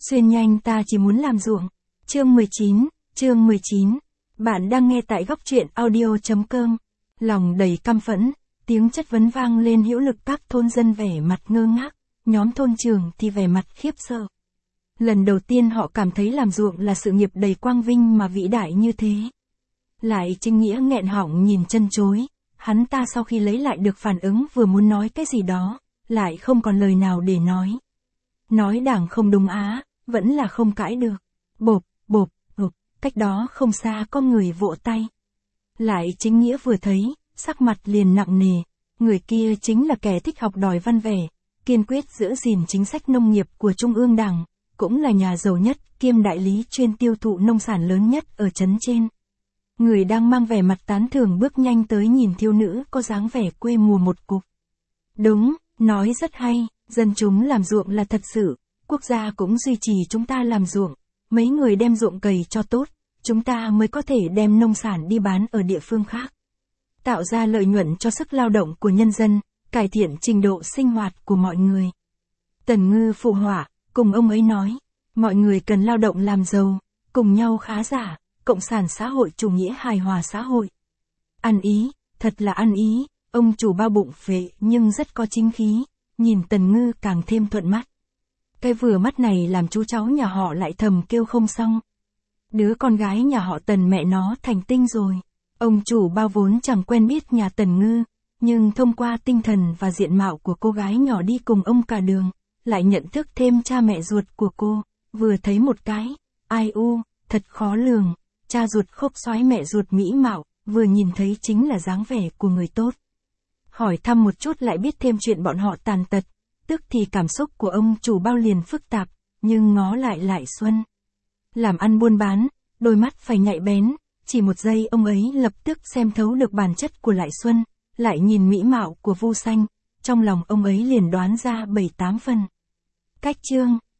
Xuyên nhanh ta chỉ muốn làm ruộng. Chương 19. Bạn đang nghe tại góc truyện audio.com. Lòng đầy căm phẫn, tiếng chất vấn vang lên hữu lực, các thôn dân vẻ mặt ngơ ngác, nhóm thôn trưởng thì vẻ mặt khiếp sợ. Lần đầu tiên họ cảm thấy làm ruộng là sự nghiệp đầy quang vinh mà vĩ đại như thế. Lại Trinh Nghĩa nghẹn họng nhìn chân chối, hắn ta sau khi lấy lại được phản ứng vừa muốn nói cái gì đó, lại không còn lời nào để nói. Nói đảng không đúng á, vẫn là không cãi được. Bộp, cách đó không xa có người vỗ tay. Lại Chính Nghĩa vừa thấy, sắc mặt liền nặng nề, người kia chính là kẻ thích học đòi văn vẻ, kiên quyết giữ gìn chính sách nông nghiệp của Trung ương Đảng, cũng là nhà giàu nhất, kiêm đại lý chuyên tiêu thụ nông sản lớn nhất ở trấn trên. Người đang mang vẻ mặt tán thưởng bước nhanh tới nhìn thiếu nữ có dáng vẻ quê mùa một cục. Đúng, nói rất hay, dân chúng làm ruộng là thật sự, quốc gia cũng duy trì chúng ta làm ruộng, mấy người đem ruộng cày cho tốt, chúng ta mới có thể đem nông sản đi bán ở địa phương khác. Tạo ra lợi nhuận cho sức lao động của nhân dân, cải thiện trình độ sinh hoạt của mọi người. Tần Ngư phụ họa, cùng ông ấy nói, mọi người cần lao động làm giàu, cùng nhau khá giả, cộng sản xã hội chủ nghĩa hài hòa xã hội. Ăn ý, thật là ăn ý, ông chủ bao bụng phệ nhưng rất có chính khí, nhìn Tần Ngư càng thêm thuận mắt. Cái vừa mắt này làm chú cháu nhà họ lại thầm kêu không xong. Đứa con gái nhà họ Tần mẹ nó thành tinh rồi. Ông chủ bao vốn chẳng quen biết nhà Tần Ngư, nhưng thông qua tinh thần và diện mạo của cô gái nhỏ đi cùng ông cả đường, lại nhận thức thêm cha mẹ ruột của cô, vừa thấy một cái, ai u, thật khó lường, cha ruột khốc xoái mẹ ruột mỹ mạo, vừa nhìn thấy chính là dáng vẻ của người tốt. Hỏi thăm một chút lại biết thêm chuyện bọn họ tàn tật, tức thì cảm xúc của ông chủ bao liền phức tạp, nhưng ngó lại Xuân. Làm ăn buôn bán, đôi mắt phải nhạy bén, chỉ một giây ông ấy lập tức xem thấu được bản chất của Lại Xuân, lại nhìn mỹ mạo của Vu Xanh, trong lòng ông ấy liền đoán ra 7-8 phần. Cách chương,